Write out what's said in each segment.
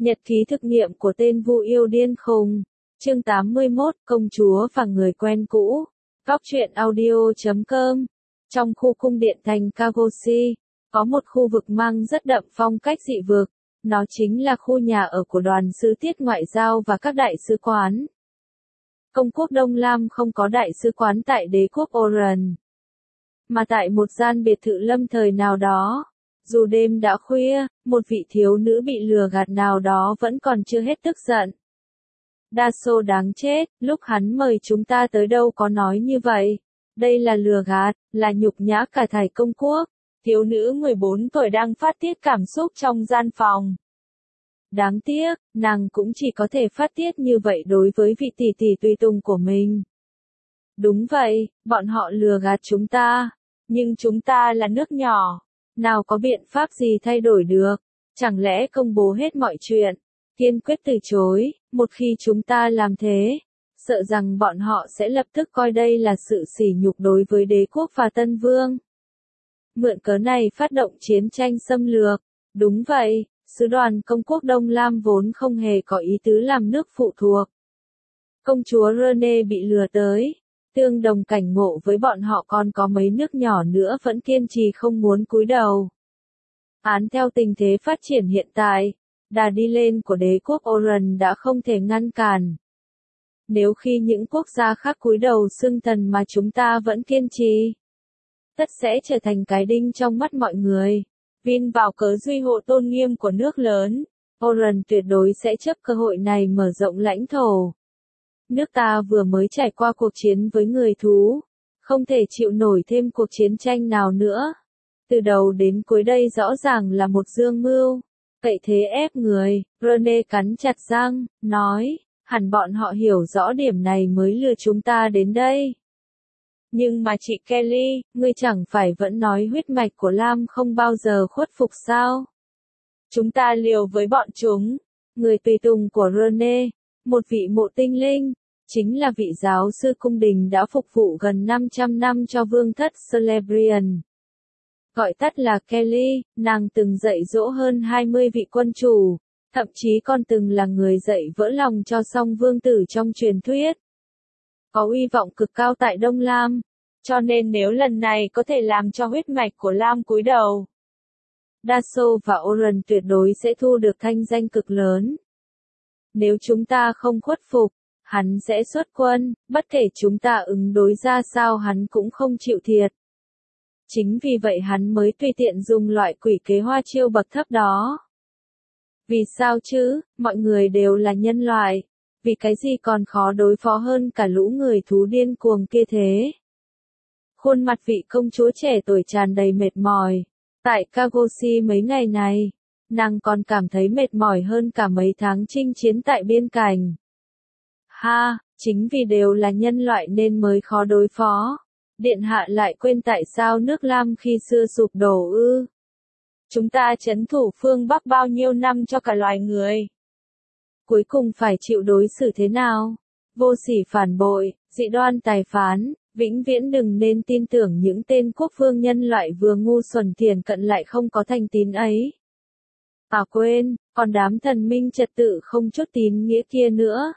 Nhật ký thực nghiệm của tên Vu yêu điên khùng. Chương 81, Công chúa và người quen cũ. Góc truyện audio.com. Trong khu cung điện thành Kagoshi, có một khu vực mang rất đậm phong cách dị vực. Nó chính là khu nhà ở của đoàn sứ tiết ngoại giao và các đại sứ quán. Công quốc Đông Lam không có đại sứ quán tại đế quốc Oran, mà tại một gian biệt thự lâm thời nào đó. Dù đêm đã khuya, một vị thiếu nữ bị lừa gạt nào đó vẫn còn chưa hết tức giận. Daso đáng chết, lúc hắn mời chúng ta tới đâu có nói như vậy. Đây là lừa gạt, là nhục nhã cả thảy công quốc. Thiếu nữ 14 tuổi đang phát tiết cảm xúc trong gian phòng. Đáng tiếc, nàng cũng chỉ có thể phát tiết như vậy đối với vị tỷ tỷ tùy tùng của mình. Đúng vậy, bọn họ lừa gạt chúng ta. Nhưng chúng ta là nước nhỏ. Nào có biện pháp gì thay đổi được? Chẳng lẽ công bố hết mọi chuyện? Kiên quyết từ chối, một khi chúng ta làm thế, sợ rằng bọn họ sẽ lập tức coi đây là sự sỉ nhục đối với đế quốc và Tân Vương. Mượn cớ này phát động chiến tranh xâm lược. Đúng vậy, sứ đoàn công quốc Đông Lam vốn không hề có ý tứ làm nước phụ thuộc. Công chúa Rene bị lừa tới. Tương đồng cảnh ngộ với bọn họ còn có mấy nước nhỏ nữa vẫn kiên trì không muốn cúi đầu. Án theo tình thế phát triển hiện tại, đà đi lên của đế quốc Oran đã không thể ngăn cản. Nếu khi những quốc gia khác cúi đầu xưng thần mà chúng ta vẫn kiên trì, tất sẽ trở thành cái đinh trong mắt mọi người. Vin vào cớ duy hộ tôn nghiêm của nước lớn, Oran tuyệt đối sẽ chấp cơ hội này mở rộng lãnh thổ. Nước ta vừa mới trải qua cuộc chiến với người thú, không thể chịu nổi thêm cuộc chiến tranh nào nữa. Từ đầu đến cuối đây rõ ràng là một dương mưu, cậy thế ép người. Rene cắn chặt răng, nói, hẳn bọn họ hiểu rõ điểm này mới lừa chúng ta đến đây. Nhưng mà chị Kelly, ngươi chẳng phải vẫn nói huyết mạch của Lam không bao giờ khuất phục sao? Chúng ta liều với bọn chúng. Người tùy tùng của Rene, một vị mộ tinh linh, chính là vị giáo sư cung đình đã phục vụ gần 500 năm cho vương thất Celebrian. Gọi tắt là Kelly, nàng từng dạy dỗ hơn 20 vị quân chủ, thậm chí còn từng là người dạy vỡ lòng cho song vương tử trong truyền thuyết. Có uy vọng cực cao tại Đông Lam, cho nên nếu lần này có thể làm cho huyết mạch của Lam cúi đầu, Daso và Oran tuyệt đối sẽ thu được thanh danh cực lớn. Nếu chúng ta không khuất phục, hắn sẽ xuất quân, bất kể chúng ta ứng đối ra sao hắn cũng không chịu thiệt. Chính vì vậy hắn mới tùy tiện dùng loại quỷ kế hoa chiêu bậc thấp đó. Vì sao chứ, mọi người đều là nhân loại, vì cái gì còn khó đối phó hơn cả lũ người thú điên cuồng kia thế? Khuôn mặt vị công chúa trẻ tuổi tràn đầy mệt mỏi. Tại Kagoshi mấy ngày này, nàng còn cảm thấy mệt mỏi hơn cả mấy tháng chinh chiến tại biên cảnh. Ha, chính vì đều là nhân loại nên mới khó đối phó. Điện hạ lại quên tại sao nước Lam khi xưa sụp đổ ư? Chúng ta trấn thủ phương Bắc bao nhiêu năm cho cả loài người. Cuối cùng phải chịu đối xử thế nào? Vô sỉ phản bội, dị đoan tài phán, vĩnh viễn đừng nên tin tưởng những tên quốc vương nhân loại vừa ngu xuẩn thiển cận lại không có thành tín ấy. À quên, còn đám thần minh trật tự không chút tín nghĩa kia nữa.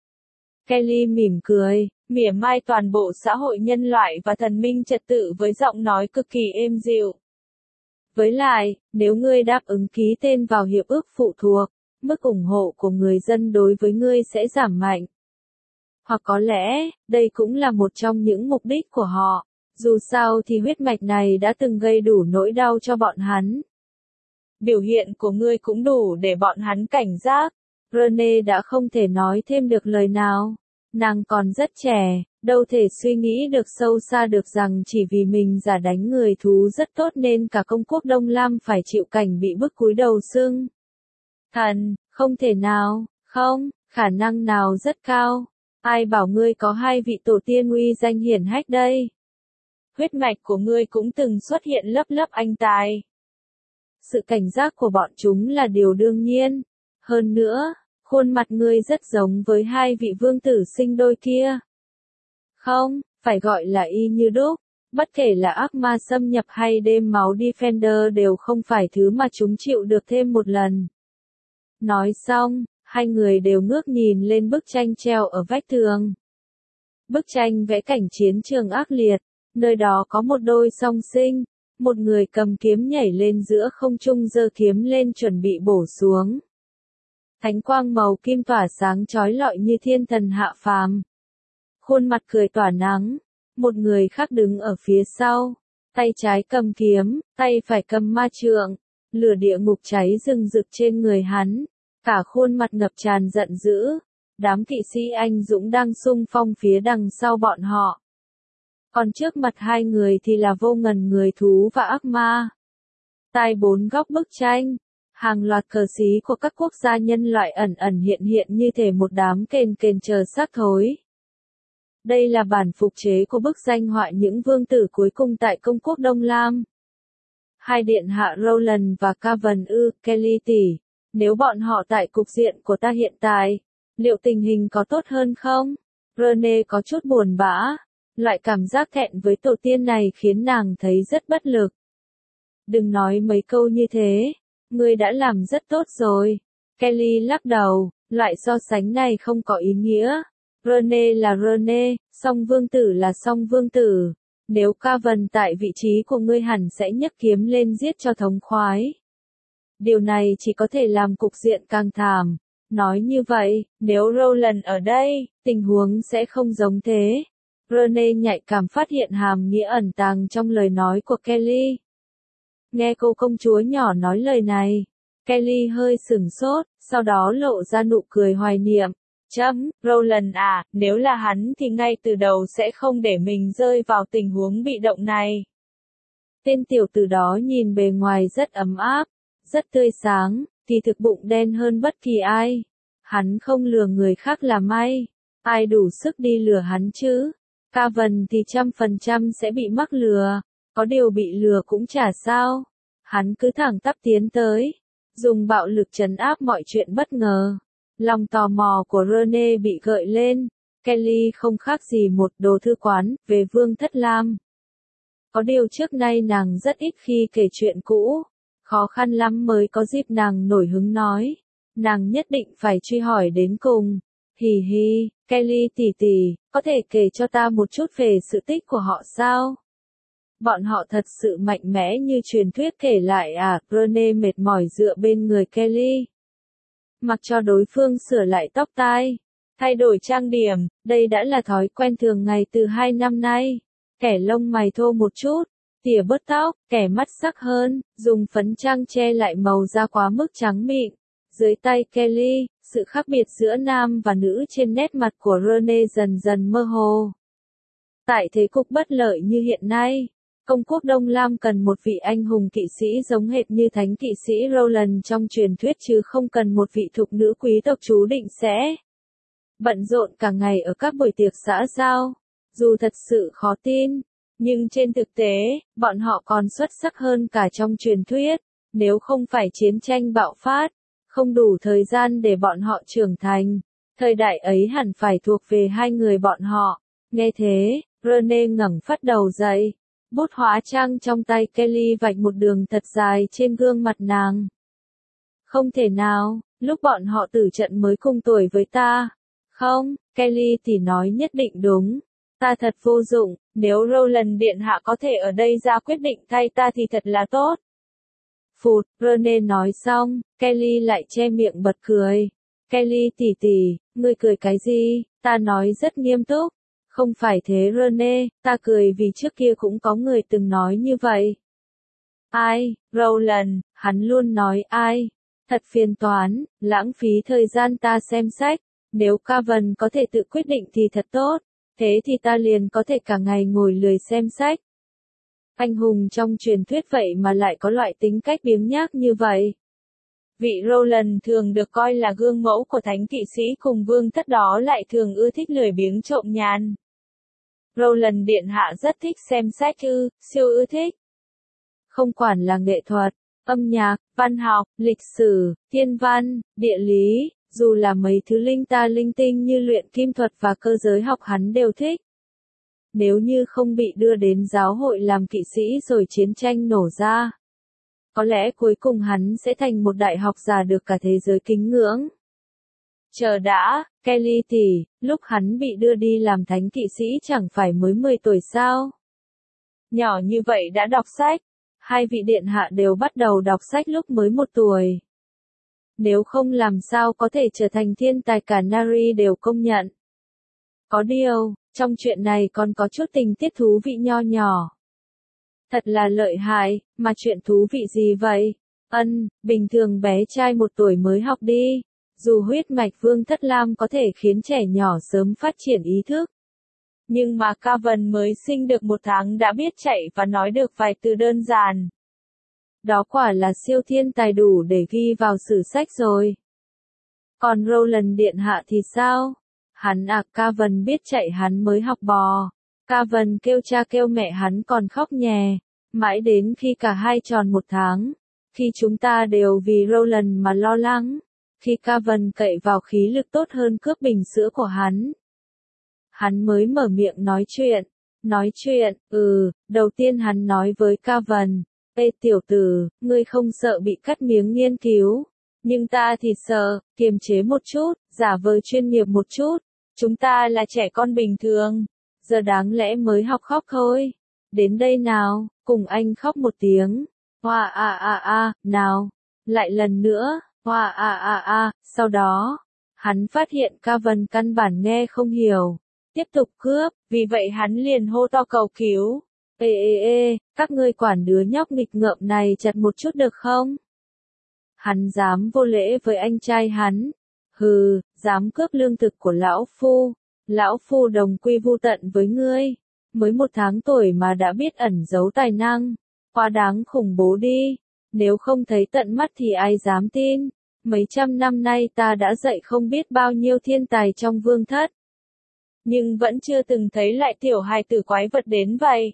Kelly mỉm cười, mỉa mai toàn bộ xã hội nhân loại và thần minh trật tự với giọng nói cực kỳ êm dịu. Với lại, nếu ngươi đáp ứng ký tên vào hiệp ước phụ thuộc, mức ủng hộ của người dân đối với ngươi sẽ giảm mạnh. Hoặc có lẽ, đây cũng là một trong những mục đích của họ, dù sao thì huyết mạch này đã từng gây đủ nỗi đau cho bọn hắn. Biểu hiện của ngươi cũng đủ để bọn hắn cảnh giác. Rene đã không thể nói thêm được lời nào. Nàng còn rất trẻ, đâu thể suy nghĩ được sâu xa được rằng chỉ vì mình giả đánh người thú rất tốt nên cả công quốc Đông Lam phải chịu cảnh bị bức cúi đầu xưng thần, không thể nào, không, khả năng nào rất cao. Ai bảo ngươi có hai vị tổ tiên uy danh hiển hách đây? Huyết mạch của ngươi cũng từng xuất hiện lớp lớp anh tài. Sự cảnh giác của bọn chúng là điều đương nhiên. Hơn nữa, khuôn mặt ngươi rất giống với hai vị vương tử sinh đôi kia. Không, phải gọi là y như đúc. Bất kể là ác ma xâm nhập hay đêm máu Defender đều không phải thứ mà chúng chịu được thêm một lần. Nói xong, hai người đều ngước nhìn lên bức tranh treo ở vách tường. Bức tranh vẽ cảnh chiến trường ác liệt, nơi đó có một đôi song sinh, một người cầm kiếm nhảy lên giữa không trung giơ kiếm lên chuẩn bị bổ xuống. Thánh quang màu kim tỏa sáng chói lọi như thiên thần hạ phàm. Khuôn mặt cười tỏa nắng, một người khác đứng ở phía sau, tay trái cầm kiếm, tay phải cầm ma trượng, lửa địa ngục cháy rừng rực trên người hắn, cả khuôn mặt ngập tràn giận dữ. Đám kỵ sĩ anh dũng đang xung phong phía đằng sau bọn họ. Còn trước mặt hai người thì là vô ngần người thú và ác ma. Tại bốn góc bức tranh, hàng loạt cờ xí của các quốc gia nhân loại ẩn ẩn hiện hiện như thể một đám kền kền chờ xác thối. Đây là bản phục chế của bức danh họa những vương tử cuối cùng tại công quốc Đông Lam. Hai điện hạ Rowland và Cavan Kelly tỷ, nếu bọn họ tại cục diện của ta hiện tại, liệu tình hình có tốt hơn không? Rene có chút buồn bã, loại cảm giác thẹn với tổ tiên này khiến nàng thấy rất bất lực. Đừng nói mấy câu như thế, ngươi đã làm rất tốt rồi. Kelly lắc đầu, loại so sánh này không có ý nghĩa. Rene là Rene, song vương tử là song vương tử. Nếu Cavan tại vị trí của ngươi hẳn sẽ nhấc kiếm lên giết cho thống khoái. Điều này chỉ có thể làm cục diện càng thảm. Nói như vậy, nếu Rowland ở đây, tình huống sẽ không giống thế. Rene nhạy cảm phát hiện hàm nghĩa ẩn tàng trong lời nói của Kelly. Nghe cô công chúa nhỏ nói lời này, Kelly hơi sửng sốt, sau đó lộ ra nụ cười hoài niệm. Rowland à, nếu là hắn thì ngay từ đầu sẽ không để mình rơi vào tình huống bị động này. Tên tiểu tử đó nhìn bề ngoài rất ấm áp, rất tươi sáng, thì thực bụng đen hơn bất kỳ ai. Hắn không lừa người khác là may. Ai đủ sức đi lừa hắn chứ? Cavan thì 100% sẽ bị mắc lừa. Có điều bị lừa cũng chả sao. Hắn cứ thẳng tắp tiến tới, dùng bạo lực trấn áp mọi chuyện bất ngờ. Lòng tò mò của Rene bị gợi lên. Kelly không khác gì một đồ thư quán về Vương Thất Lam. Có điều trước nay nàng rất ít khi kể chuyện cũ. Khó khăn lắm mới có dịp nàng nổi hứng nói. Nàng nhất định phải truy hỏi đến cùng. Hì hì, Kelly tỷ tỷ, có thể kể cho ta một chút về sự tích của họ sao? Bọn họ thật sự mạnh mẽ như truyền thuyết kể lại à? Rene mệt mỏi dựa bên người Kelly. Mặc cho đối phương sửa lại tóc tai, thay đổi trang điểm, đây đã là thói quen thường ngày từ 2 năm nay. Kẻ lông mày thô một chút, tỉa bớt tóc, kẻ mắt sắc hơn, dùng phấn trang che lại màu da quá mức trắng mịn. Dưới tay Kelly, sự khác biệt giữa nam và nữ trên nét mặt của Rene dần dần mơ hồ. Tại thế cục bất lợi như hiện nay, công quốc Đông Lam cần một vị anh hùng kỵ sĩ giống hệt như thánh kỵ sĩ Rowland trong truyền thuyết chứ không cần một vị thục nữ quý tộc chú định sẽ bận rộn cả ngày ở các buổi tiệc xã giao. Dù thật sự khó tin, nhưng trên thực tế, bọn họ còn xuất sắc hơn cả trong truyền thuyết. Nếu không phải chiến tranh bạo phát, không đủ thời gian để bọn họ trưởng thành, thời đại ấy hẳn phải thuộc về hai người bọn họ. Nghe thế, Rene ngẩng phát đầu dậy. Bút hóa trang trong tay Kelly vạch một đường thật dài trên gương mặt nàng. Không thể nào, lúc bọn họ tử trận mới cùng tuổi với ta. Không, Kelly thì nói nhất định đúng. Ta thật vô dụng, nếu Rowland điện hạ có thể ở đây ra quyết định thay ta thì thật là tốt. Phụt, Rene nói xong, Kelly lại che miệng bật cười. Kelly tỷ tỷ, ngươi cười cái gì? Ta nói rất nghiêm túc. Không phải thế Rene, ta cười vì trước kia cũng có người từng nói như vậy. Ai? Rowland, hắn luôn nói ai? Thật phiền toán, lãng phí thời gian ta xem sách. Nếu Cavan có thể tự quyết định thì thật tốt. Thế thì ta liền có thể cả ngày ngồi lười xem sách. Anh hùng trong truyền thuyết vậy mà lại có loại tính cách biếng nhác như vậy. Vị Rowland thường được coi là gương mẫu của thánh kỵ sĩ cùng vương thất đó lại thường ưa thích lười biếng trộm nhàn. Rowland điện hạ rất thích xem sách siêu ưa thích. Không quản là nghệ thuật, âm nhạc, văn học, lịch sử, thiên văn, địa lý, dù là mấy thứ linh ta linh tinh như luyện kim thuật và cơ giới học hắn đều thích. Nếu như không bị đưa đến giáo hội làm kỵ sĩ rồi chiến tranh nổ ra, Có lẽ cuối cùng hắn sẽ thành một đại học giả được cả thế giới kính ngưỡng. Chờ đã, Kelly tỷ, lúc hắn bị đưa đi làm thánh kỵ sĩ chẳng phải mới 10 tuổi sao? Nhỏ như vậy đã đọc sách. Hai vị điện hạ đều bắt đầu đọc sách lúc mới 1 tuổi. Nếu không làm sao có thể trở thành thiên tài cả Nari đều công nhận. Có điều, trong chuyện này còn có chút tình tiết thú vị nho nhỏ. Thật là lợi hại, mà chuyện thú vị gì vậy? Bình thường bé trai 1 tuổi mới học đi. Dù huyết mạch Vương Thất Lam có thể khiến trẻ nhỏ sớm phát triển ý thức. Nhưng mà Cavan mới sinh được 1 tháng đã biết chạy và nói được vài từ đơn giản. Đó quả là siêu thiên tài đủ để ghi vào sử sách rồi. Còn Roland điện hạ thì sao? Cavan biết chạy hắn mới học bò. Cavan kêu cha kêu mẹ hắn còn khóc nhè. Mãi đến khi cả hai tròn 1 tháng. Khi chúng ta đều vì Roland mà lo lắng. Khi Cavan cậy vào khí lực tốt hơn cướp bình sữa của hắn. Hắn mới mở miệng nói chuyện. Đầu tiên hắn nói với Cavan. Ê tiểu tử, ngươi không sợ bị cắt miếng nghiên cứu. Nhưng ta thì sợ, kiềm chế một chút, giả vờ chuyên nghiệp một chút. Chúng ta là trẻ con bình thường. Giờ đáng lẽ mới học khóc thôi. Đến đây nào, cùng anh khóc một tiếng. Hoa nào. Lại lần nữa, hoa sau đó. Hắn phát hiện Cavan căn bản nghe không hiểu. Tiếp tục cướp, vì vậy hắn liền hô to cầu cứu. Ê, các ngươi quản đứa nhóc nghịch ngợm này chặt một chút được không? Hắn dám vô lễ với anh trai hắn. Hừ, dám cướp lương thực của lão phu. Lão phu đồng quy vu tận với ngươi. Mới 1 tháng tuổi mà đã biết ẩn giấu tài năng. Quá đáng khủng bố đi. Nếu không thấy tận mắt thì ai dám tin. Mấy trăm năm nay ta đã dạy không biết bao nhiêu thiên tài trong vương thất. Nhưng vẫn chưa từng thấy lại tiểu hài tử quái vật đến vậy.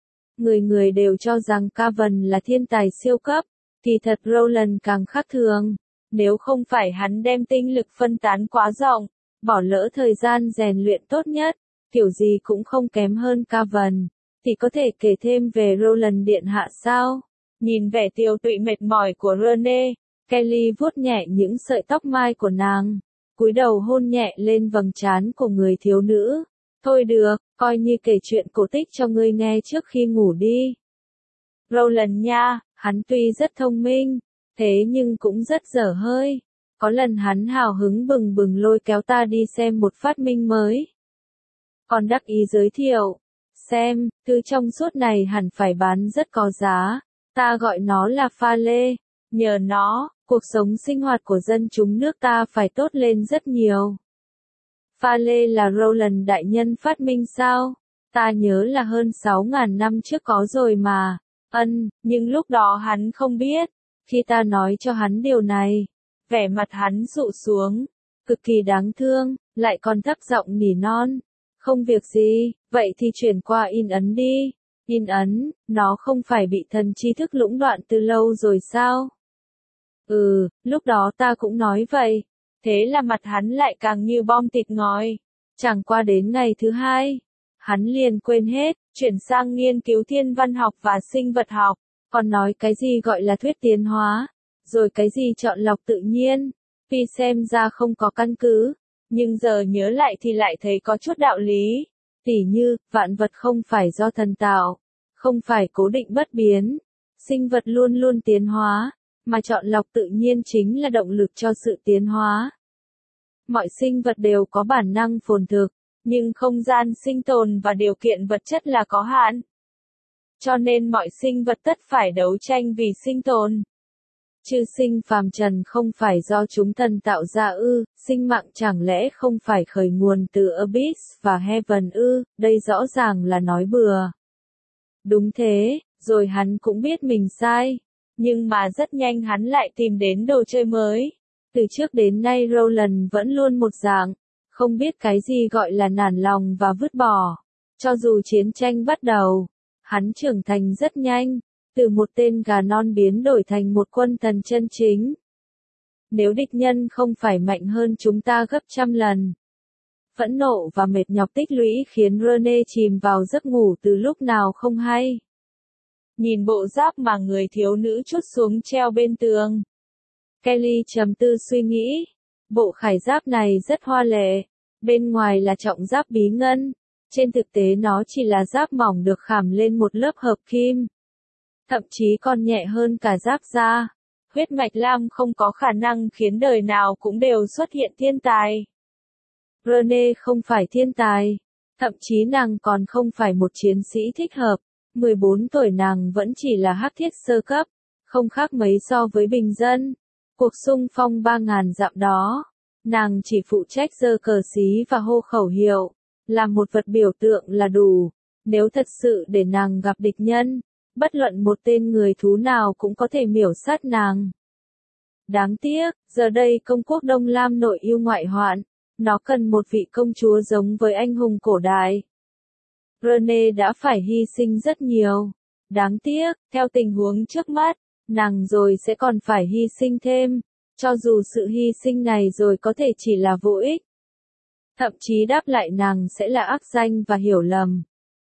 Người đều cho rằng Cavan là thiên tài siêu cấp. Kỳ thật Roland càng khác thường. Nếu không phải hắn đem tinh lực phân tán quá rộng, bỏ lỡ thời gian rèn luyện tốt nhất, kiểu gì cũng không kém hơn Cavan, thì có thể kể thêm về Roland điện hạ sao? Nhìn vẻ tiều tụy mệt mỏi của Rene, Kelly vuốt nhẹ những sợi tóc mai của nàng, cúi đầu hôn nhẹ lên vầng trán của người thiếu nữ. Thôi được, coi như kể chuyện cổ tích cho ngươi nghe trước khi ngủ đi. Roland nha, hắn tuy rất thông minh, thế nhưng cũng rất dở hơi. Có lần hắn hào hứng bừng bừng lôi kéo ta đi xem một phát minh mới. Còn đắc ý giới thiệu, xem, thứ trong suốt này hẳn phải bán rất có giá. Ta gọi nó là pha lê. Nhờ nó, cuộc sống sinh hoạt của dân chúng nước ta phải tốt lên rất nhiều. Pha lê là Roland đại nhân phát minh sao? Ta nhớ là hơn 6.000 năm trước có rồi mà. Nhưng lúc đó hắn không biết. Khi ta nói cho hắn điều này, vẻ mặt hắn dụ xuống, cực kỳ đáng thương, lại còn thấp giọng nỉ non. Không việc gì, vậy thì chuyển qua in ấn đi. In ấn, nó không phải bị thần tri thức lũng đoạn từ lâu rồi sao? Lúc đó ta cũng nói vậy. Thế là mặt hắn lại càng như bom thịt ngòi. Chẳng qua đến ngày thứ 2, hắn liền quên hết, chuyển sang nghiên cứu thiên văn học và sinh vật học, còn nói cái gì gọi là thuyết tiến hóa, rồi cái gì chọn lọc tự nhiên, vì xem ra không có căn cứ, nhưng giờ nhớ lại thì lại thấy có chút đạo lý. Tỉ như, vạn vật không phải do thần tạo, không phải cố định bất biến, sinh vật luôn luôn tiến hóa, mà chọn lọc tự nhiên chính là động lực cho sự tiến hóa. Mọi sinh vật đều có bản năng phồn thực, nhưng không gian sinh tồn và điều kiện vật chất là có hạn. Cho nên mọi sinh vật tất phải đấu tranh vì sinh tồn. Chư sinh phàm trần không phải do chúng thần tạo ra ư, sinh mạng chẳng lẽ không phải khởi nguồn từ Abyss và Heaven ư, đây rõ ràng là nói bừa. Đúng thế, rồi hắn cũng biết mình sai. Nhưng mà rất nhanh hắn lại tìm đến đồ chơi mới. Từ trước đến nay Roland vẫn luôn một dạng, không biết cái gì gọi là nản lòng và vứt bỏ. Cho dù chiến tranh bắt đầu, hắn trưởng thành rất nhanh, từ một tên gà non biến đổi thành một quân thần chân chính. Nếu địch nhân không phải mạnh hơn chúng ta gấp trăm lần. Phẫn nộ và mệt nhọc tích lũy khiến Rene chìm vào giấc ngủ từ lúc nào không hay. nhìn bộ giáp mà người thiếu nữ trút xuống treo bên tường. Kelly trầm tư suy nghĩ. Bộ khải giáp này rất hoa lệ. Bên ngoài là trọng giáp bí ngân. Trên thực tế nó chỉ là giáp mỏng được khảm lên một lớp hợp kim. Thậm chí còn nhẹ hơn cả giáp da. Huyết mạch lam không có khả năng khiến đời nào cũng đều xuất hiện thiên tài. Rene không phải thiên tài. Thậm chí nàng còn không phải một chiến sĩ thích hợp. 14 tuổi nàng vẫn chỉ là hắc thiết sơ cấp. Không khác mấy so với bình dân. Cuộc xung phong 3.000 dặm đó. Nàng chỉ phụ trách giơ cờ xí và hô khẩu hiệu. Làm một vật biểu tượng là đủ. Nếu thật sự để nàng gặp địch nhân, bất luận một tên người thú nào cũng có thể miểu sát nàng. Đáng tiếc, giờ đây công quốc Đông Lam nội yêu ngoại hoạn. Nó cần một vị công chúa giống với anh hùng cổ đại. Rene đã phải hy sinh rất nhiều. Đáng tiếc, theo tình huống trước mắt, nàng rồi sẽ còn phải hy sinh thêm. Cho dù sự hy sinh này rồi có thể chỉ là vô ích. Thậm chí đáp lại nàng sẽ là ác danh và hiểu lầm.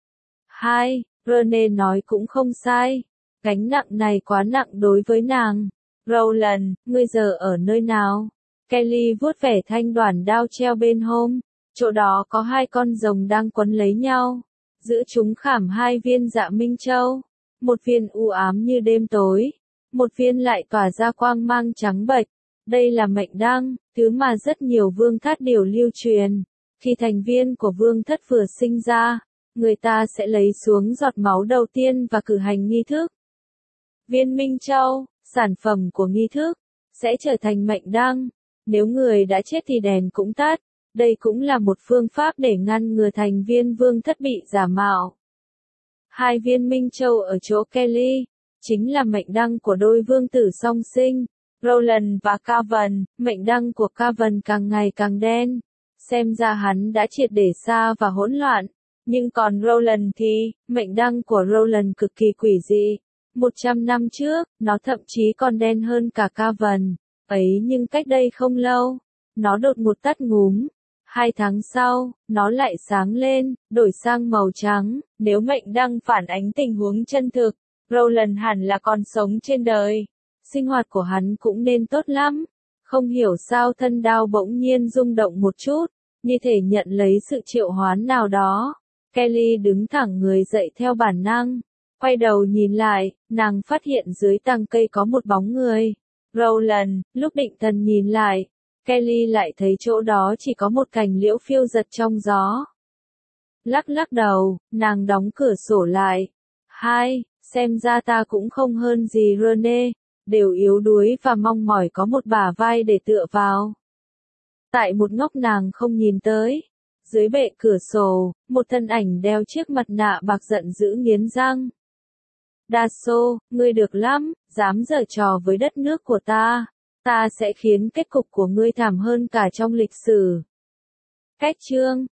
2. Rene nói cũng không sai. Gánh nặng này quá nặng đối với nàng. Rowland, ngươi giờ ở nơi nào? Kelly vuốt vẻ thanh đoản đao treo bên hông. Chỗ đó có 2 con rồng đang quấn lấy nhau. Giữa chúng khảm 2 viên dạ minh châu. Một viên u ám như đêm tối. Một viên lại tỏa ra quang mang trắng bệch. Đây là mệnh đăng, thứ mà rất nhiều vương thất đều lưu truyền. Khi thành viên của vương thất vừa sinh ra, người ta sẽ lấy xuống giọt máu đầu tiên và cử hành nghi thức. Viên Minh Châu, sản phẩm của nghi thức, sẽ trở thành mệnh đăng. Nếu người đã chết thì đèn cũng tắt. Đây cũng là một phương pháp để ngăn ngừa thành viên vương thất bị giả mạo. 2 viên Minh Châu ở chỗ Kelly, chính là mệnh đăng của đôi vương tử song sinh. Rowland và Cavan, mệnh đăng của Cavan càng ngày càng đen. Xem ra hắn đã triệt để xa và hỗn loạn. Nhưng còn Rowland thì, mệnh đăng của Rowland cực kỳ quỷ dị. 100 năm trước, nó thậm chí còn đen hơn cả Cavan. Ấy nhưng cách đây không lâu, nó đột ngột tắt ngúm. 2 tháng sau, nó lại sáng lên, đổi sang màu trắng. Nếu mệnh đăng phản ánh tình huống chân thực, Rowland hẳn là còn sống trên đời. Sinh hoạt của hắn cũng nên tốt lắm. Không hiểu sao thân đao bỗng nhiên rung động một chút, như thể nhận lấy sự triệu hoán nào đó. Kelly đứng thẳng người dậy theo bản năng. Quay đầu nhìn lại, nàng phát hiện dưới tàng cây có một bóng người. Rowland, lúc định thần nhìn lại, Kelly lại thấy chỗ đó chỉ có một cành liễu phiêu giật trong gió. Lắc lắc đầu, nàng đóng cửa sổ lại. 2. Xem ra ta cũng không hơn gì Rene, đều yếu đuối và mong mỏi có một bả vai để tựa vào. Tại một góc nàng không nhìn tới, dưới bệ cửa sổ, một thân ảnh đeo chiếc mặt nạ bạc giận dữ nghiến răng. Dasso, ngươi được lắm, dám giở trò với đất nước của ta. Ta sẽ khiến kết cục của ngươi thảm hơn cả trong lịch sử. Cách chương